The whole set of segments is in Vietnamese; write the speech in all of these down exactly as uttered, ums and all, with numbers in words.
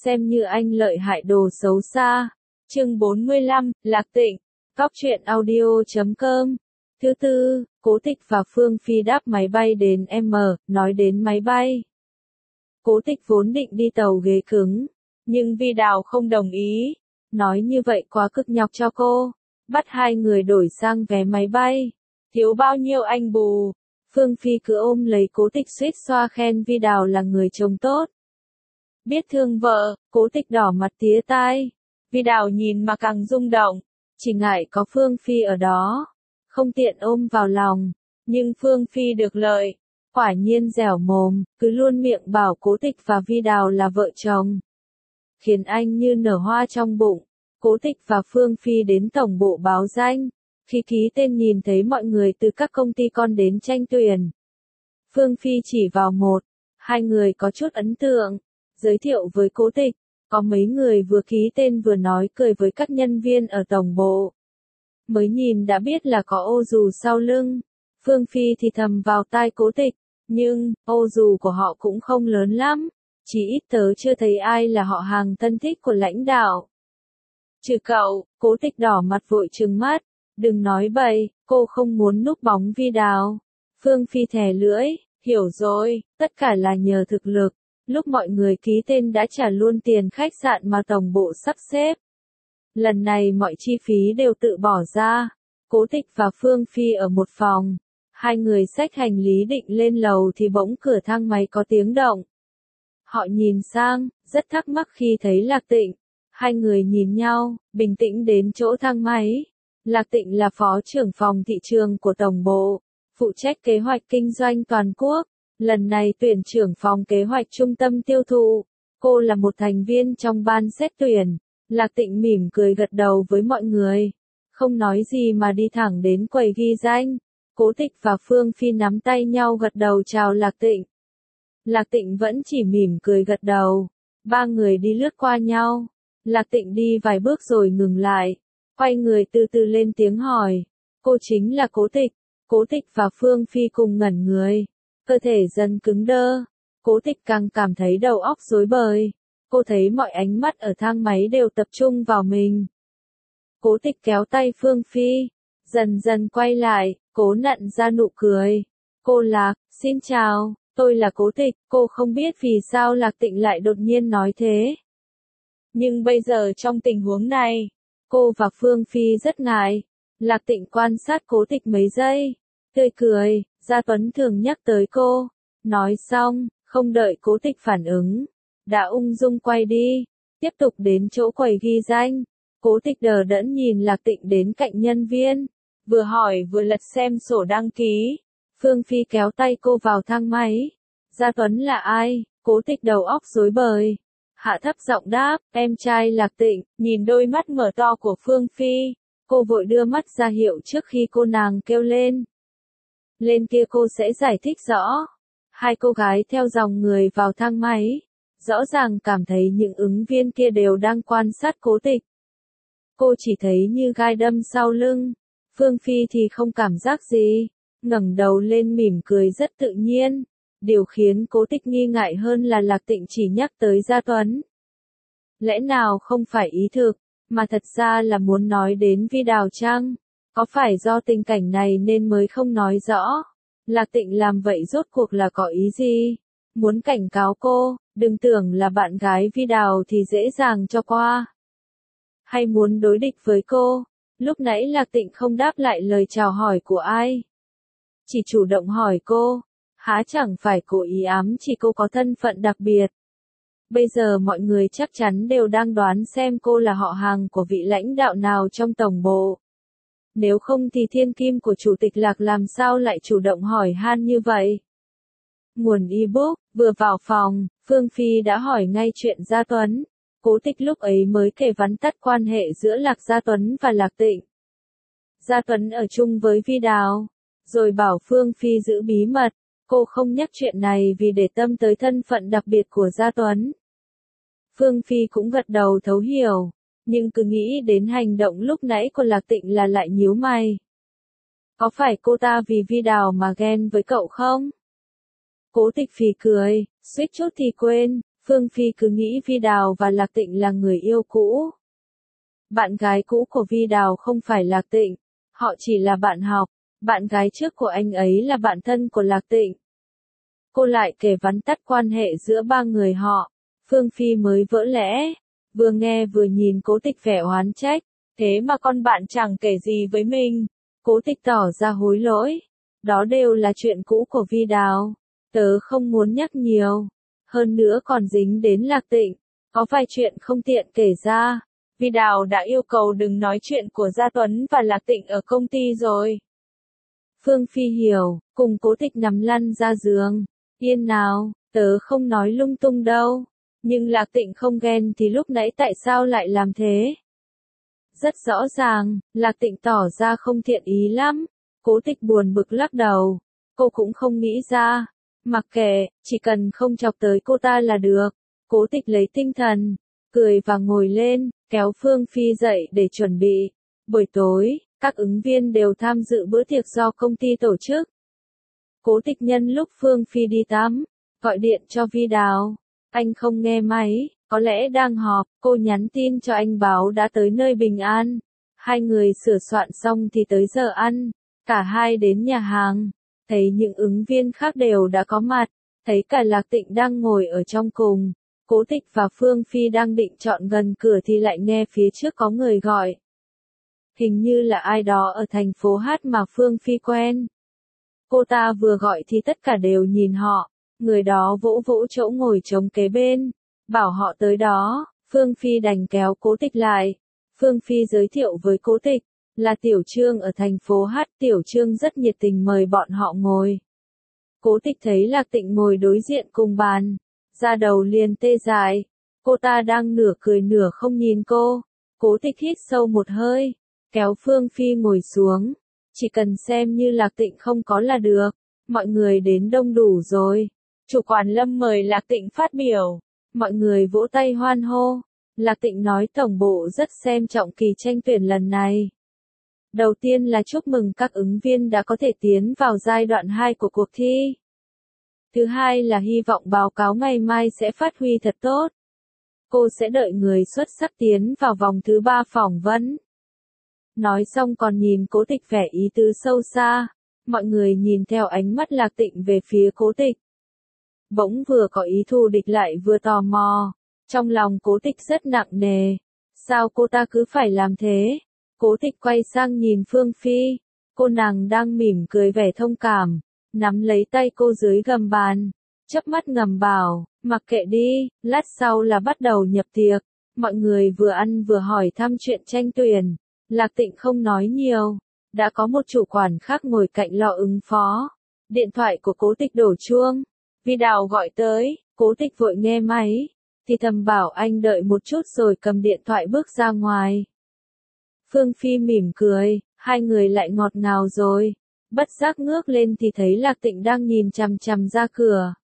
xem như anh lợi hại đồ xấu xa. Chương bốn mươi lăm, Lạc Tịnh, Cóc truyện audio chấm com. Thứ tư, Cố Tịch và Phương Phi đáp máy bay đến M, nói đến máy bay. Cố Tịch vốn định đi tàu ghế cứng, nhưng Vi Đào không đồng ý, nói như vậy quá cực nhọc cho cô, bắt hai người đổi sang vé máy bay. Thiếu bao nhiêu anh bù. Phương Phi cứ ôm lấy Cố Tịch suýt xoa khen Vi Đào là người chồng tốt. Biết thương vợ, Cố Tịch đỏ mặt tía tai. Vi Đào nhìn mà càng rung động, chỉ ngại có Phương Phi ở đó, không tiện ôm vào lòng, nhưng Phương Phi được lợi, quả nhiên dẻo mồm, cứ luôn miệng bảo Cố Tịch và Vi Đào là vợ chồng. Khiến anh như nở hoa trong bụng. Cố Tịch và Phương Phi đến tổng bộ báo danh, khi ký tên nhìn thấy mọi người từ các công ty con đến tranh tuyển. Phương Phi chỉ vào một, hai người có chút ấn tượng, giới thiệu với Cố Tịch, có mấy người vừa ký tên vừa nói cười với các nhân viên ở tổng bộ. Mới nhìn đã biết là có ô dù sau lưng, Phương Phi thì thầm vào tai Cố Tịch, nhưng, ô dù của họ cũng không lớn lắm, chỉ ít tớ chưa thấy ai là họ hàng thân thích của lãnh đạo. Trừ cậu, Cố Tịch đỏ mặt vội trừng mắt, đừng nói bậy, cô không muốn núp bóng Vi Đào. Phương Phi thè lưỡi, hiểu rồi, tất cả là nhờ thực lực, lúc mọi người ký tên đã trả luôn tiền khách sạn mà tổng bộ sắp xếp. Lần này mọi chi phí đều tự bỏ ra. Cố Tịch và Phương Phi ở một phòng, hai người xách hành lý định lên lầu thì bỗng cửa thang máy có tiếng động. Họ nhìn sang, rất thắc mắc khi thấy Lạc Tịnh. Hai người nhìn nhau, bình tĩnh đến chỗ thang máy. Lạc Tịnh là phó trưởng phòng thị trường của tổng bộ, phụ trách kế hoạch kinh doanh toàn quốc. Lần này tuyển trưởng phòng kế hoạch trung tâm tiêu thụ. Cô là một thành viên trong ban xét tuyển. Lạc Tịnh mỉm cười gật đầu với mọi người. Không nói gì mà đi thẳng đến quầy ghi danh. Cố Tịch và Phương Phi nắm tay nhau gật đầu chào Lạc Tịnh. Lạc Tịnh vẫn chỉ mỉm cười gật đầu. Ba người đi lướt qua nhau. Lạc Tịnh đi vài bước rồi ngừng lại. Quay người từ từ lên tiếng hỏi. Cô chính là Cố Tịch. Cố Tịch và Phương Phi cùng ngẩn người. Cơ thể dần cứng đơ. Cố Tịch càng cảm thấy đầu óc rối bời. Cô thấy mọi ánh mắt ở thang máy đều tập trung vào mình. Cố Tịch kéo tay Phương Phi. Dần dần quay lại, cố nặn ra nụ cười. Cô Lạc, xin chào, tôi là Cố Tịch. Cô không biết vì sao Lạc Tịnh lại đột nhiên nói thế. Nhưng bây giờ trong tình huống này, cô và Phương Phi rất ngại. Lạc Tịnh quan sát Cố Tịch mấy giây. Tươi cười, Gia Tuấn thường nhắc tới cô. Nói xong, không đợi Cố Tịch phản ứng, đã ung dung quay đi, tiếp tục đến chỗ quầy ghi danh. Cố Tịch đờ đẫn nhìn Lạc Tịnh đến cạnh nhân viên, vừa hỏi vừa lật xem sổ đăng ký. Phương Phi kéo tay cô vào thang máy. Gia Tuấn là ai? Cố Tịch đầu óc rối bời. Hạ thấp giọng đáp, em trai Lạc Tịnh. Nhìn đôi mắt mở to của Phương Phi, cô vội đưa mắt ra hiệu trước khi cô nàng kêu lên. Lên kia cô sẽ giải thích rõ. Hai cô gái theo dòng người vào thang máy, rõ ràng cảm thấy những ứng viên kia đều đang quan sát Cố Tịch. Cô chỉ thấy như gai đâm sau lưng. Phương Phi thì không cảm giác gì, ngẩng đầu lên mỉm cười rất tự nhiên. Điều khiến Cố Tịch nghi ngại hơn là Lạc Tịnh chỉ nhắc tới Gia Tuấn. Lẽ nào không phải ý thực, mà thật ra là muốn nói đến Vi Đào chăng? Có phải do tình cảnh này nên mới không nói rõ? Lạc Tịnh làm vậy rốt cuộc là có ý gì? Muốn cảnh cáo cô, đừng tưởng là bạn gái Vi Đào thì dễ dàng cho qua. Hay muốn đối địch với cô? Lúc nãy Lạc Tịnh không đáp lại lời chào hỏi của ai. Chỉ chủ động hỏi cô, há chẳng phải cố ý ám chỉ cô có thân phận đặc biệt. Bây giờ mọi người chắc chắn đều đang đoán xem cô là họ hàng của vị lãnh đạo nào trong tổng bộ. Nếu không thì thiên kim của chủ tịch Lạc làm sao lại chủ động hỏi han như vậy? Nguồn ebook, vừa vào phòng, Phương Phi đã hỏi ngay chuyện Gia Tuấn. Cố Tịch lúc ấy mới kể vắn tắt quan hệ giữa Lạc Gia Tuấn và Lạc Tịnh. Gia Tuấn ở chung với Vi Đào, rồi bảo Phương Phi giữ bí mật. Cô không nhắc chuyện này vì để tâm tới thân phận đặc biệt của Gia Tuấn. Phương Phi cũng gật đầu thấu hiểu, nhưng cứ nghĩ đến hành động lúc nãy của Lạc Tịnh là lại nhíu mày. Có phải cô ta vì Vi Đào mà ghen với cậu không? Cố Tịch phì cười, suýt chút thì quên. Phương Phi cứ nghĩ Vi Đào và Lạc Tịnh là người yêu cũ. Bạn gái cũ của Vi Đào không phải Lạc Tịnh, họ chỉ là bạn học, bạn gái trước của anh ấy là bạn thân của Lạc Tịnh. Cô lại kể vắn tắt quan hệ giữa ba người họ, Phương Phi mới vỡ lẽ, vừa nghe vừa nhìn Cố Tịch vẻ oán trách, thế mà con bạn chẳng kể gì với mình. Cố Tịch tỏ ra hối lỗi, đó đều là chuyện cũ của Vi Đào, tớ không muốn nhắc nhiều, hơn nữa còn dính đến Lạc Tịnh, có vài chuyện không tiện kể ra. Vi Đào đã yêu cầu đừng nói chuyện của Gia Tuấn và Lạc Tịnh ở công ty rồi. Phương Phi hiểu, cùng Cố Tịch nằm lăn ra giường. Yên nào, tớ không nói lung tung đâu. Nhưng Lạc Tịnh không ghen thì lúc nãy tại sao lại làm thế? Rất rõ ràng, Lạc Tịnh tỏ ra không thiện ý lắm. Cố Tịch buồn bực lắc đầu. Cô cũng không nghĩ ra. Mặc kệ, chỉ cần không chọc tới cô ta là được. Cố Tịch lấy tinh thần, cười và ngồi lên, kéo Phương Phi dậy để chuẩn bị. Buổi tối, các ứng viên đều tham dự bữa tiệc do công ty tổ chức. Cố Tịch nhân lúc Phương Phi đi tắm, gọi điện cho Vi Đào. Anh không nghe máy, có lẽ đang họp, cô nhắn tin cho anh báo đã tới nơi bình an. Hai người sửa soạn xong thì tới giờ ăn, cả hai đến nhà hàng, thấy những ứng viên khác đều đã có mặt, thấy cả Lạc Tịnh đang ngồi ở trong cùng. Cố Tịch và Phương Phi đang định chọn gần cửa thì lại nghe phía trước có người gọi. Hình như là ai đó ở thành phố Hát mà Phương Phi quen. Cô ta vừa gọi thì tất cả đều nhìn họ, người đó vỗ vỗ chỗ ngồi trống kế bên, bảo họ tới đó. Phương Phi đành kéo Cố Tịch lại. Phương Phi giới thiệu với Cố Tịch, là Tiểu Trương ở thành phố Hát. Tiểu Trương rất nhiệt tình mời bọn họ ngồi. Cố Tịch thấy Lạc Tịnh ngồi đối diện cùng bàn, da đầu liền tê dại. Cô ta đang nửa cười nửa không nhìn cô. Cố Tịch hít sâu một hơi, kéo Phương Phi ngồi xuống. Chỉ cần xem như Lạc Tịnh không có là được. Mọi người đến đông đủ rồi. Chủ quản Lâm mời Lạc Tịnh phát biểu. Mọi người vỗ tay hoan hô. Lạc Tịnh nói tổng bộ rất xem trọng kỳ tranh tuyển lần này. Đầu tiên là chúc mừng các ứng viên đã có thể tiến vào giai đoạn hai của cuộc thi. Thứ hai là hy vọng báo cáo ngày mai sẽ phát huy thật tốt. Cô sẽ đợi người xuất sắc tiến vào vòng thứ ba phỏng vấn. Nói xong còn nhìn Cố Tịch vẻ ý tứ sâu xa. Mọi người nhìn theo ánh mắt Lạc Tịnh về phía Cố Tịch. Bỗng vừa có ý thù địch lại vừa tò mò. Trong lòng Cố Tịch rất nặng nề. Sao cô ta cứ phải làm thế? Cố Tịch quay sang nhìn Phương Phi. Cô nàng đang mỉm cười vẻ thông cảm, nắm lấy tay cô dưới gầm bàn, chớp mắt ngầm bảo, mặc kệ đi, lát sau là bắt đầu nhập tiệc. Mọi người vừa ăn vừa hỏi thăm chuyện tranh tuyển. Lạc Tịnh không nói nhiều, đã có một chủ quản khác ngồi cạnh lo ứng phó. Điện thoại của Cố Tịch đổ chuông, Vi Đào gọi tới. Cố Tịch vội nghe máy, thì thầm bảo anh đợi một chút rồi cầm điện thoại bước ra ngoài. Phương Phi mỉm cười, hai người lại ngọt ngào rồi. Bất giác ngước lên thì thấy Lạc Tịnh đang nhìn chằm chằm ra cửa.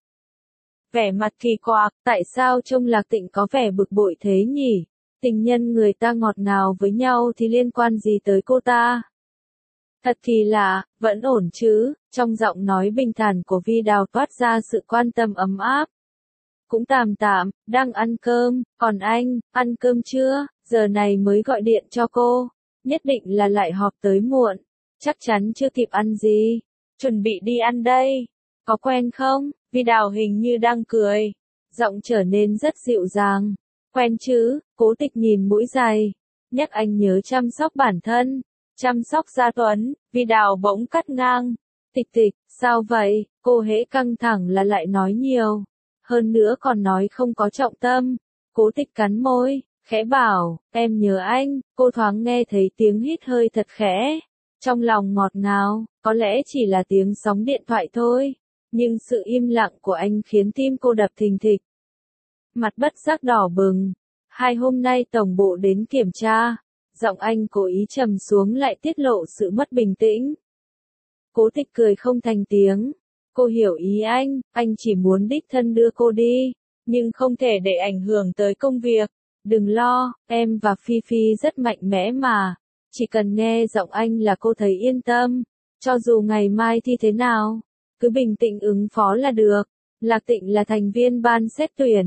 Vẻ mặt kỳ quặc, tại sao trông Lạc Tịnh có vẻ bực bội thế nhỉ? Tình nhân người ta ngọt ngào với nhau thì liên quan gì tới cô ta? Thật kỳ lạ, vẫn ổn chứ? Trong giọng nói bình thản của Vi Đào toát ra sự quan tâm ấm áp. Cũng tạm tạm, đang ăn cơm, còn anh, ăn cơm chưa? Giờ này mới gọi điện cho cô. Nhất định là lại họp tới muộn. Chắc chắn chưa kịp ăn gì. Chuẩn bị đi ăn đây. Có quen không? Vi Đào hình như đang cười. Giọng trở nên rất dịu dàng. Quen chứ? Cố Tịch nhìn mũi giày. Nhắc anh nhớ chăm sóc bản thân. Chăm sóc Gia Tuấn. Vi Đào bỗng cắt ngang. Tịch Tịch, sao vậy? Cô hễ căng thẳng là lại nói nhiều. Hơn nữa còn nói không có trọng tâm. Cố Tịch cắn môi, khẽ bảo, em nhớ anh. Cô thoáng nghe thấy tiếng hít hơi thật khẽ. Trong lòng ngọt ngào, có lẽ chỉ là tiếng sóng điện thoại thôi. Nhưng sự im lặng của anh khiến tim cô đập thình thịch. Mặt bất giác đỏ bừng. Hai hôm nay tổng bộ đến kiểm tra. Giọng anh cố ý trầm xuống lại tiết lộ sự mất bình tĩnh. Cố Tịch cười không thành tiếng. Cô hiểu ý anh, anh chỉ muốn đích thân đưa cô đi, nhưng không thể để ảnh hưởng tới công việc. Đừng lo, em và Phi Phi rất mạnh mẽ mà. Chỉ cần nghe giọng anh là cô thấy yên tâm. Cho dù ngày mai thi thế nào, cứ bình tĩnh ứng phó là được. Lạc Tịnh là thành viên ban xét tuyển.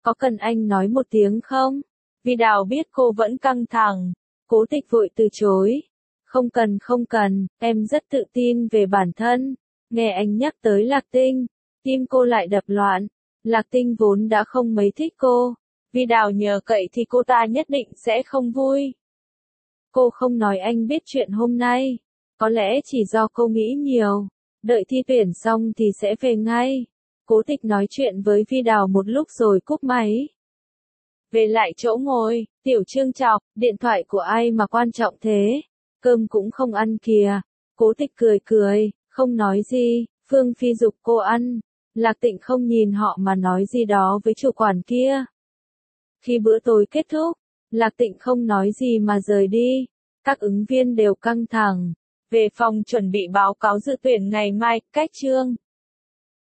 Có cần anh nói một tiếng không? Vi Đào biết cô vẫn căng thẳng. Cố Tịch vội từ chối. Không cần không cần, em rất tự tin về bản thân. Nghe anh nhắc tới Lạc Tinh, tim cô lại đập loạn. Lạc Tinh vốn đã không mấy thích cô. Vi Đào nhờ cậy thì cô ta nhất định sẽ không vui. Cô không nói anh biết chuyện hôm nay. Có lẽ chỉ do cô nghĩ nhiều. Đợi thi tuyển xong thì sẽ về ngay. Cố Tịch nói chuyện với Vi Đào một lúc rồi cúp máy. Về lại chỗ ngồi, Tiểu Trương chọc, điện thoại của ai mà quan trọng thế? Cơm cũng không ăn kìa. Cố Tịch cười cười, không nói gì, Phương Phi giục cô ăn. Lạc Tịnh không nhìn họ mà nói gì đó với chủ quản kia. Khi bữa tối kết thúc, Lạc Tịnh không nói gì mà rời đi. Các ứng viên đều căng thẳng. Về phòng chuẩn bị báo cáo dự tuyển ngày mai, cách Trương.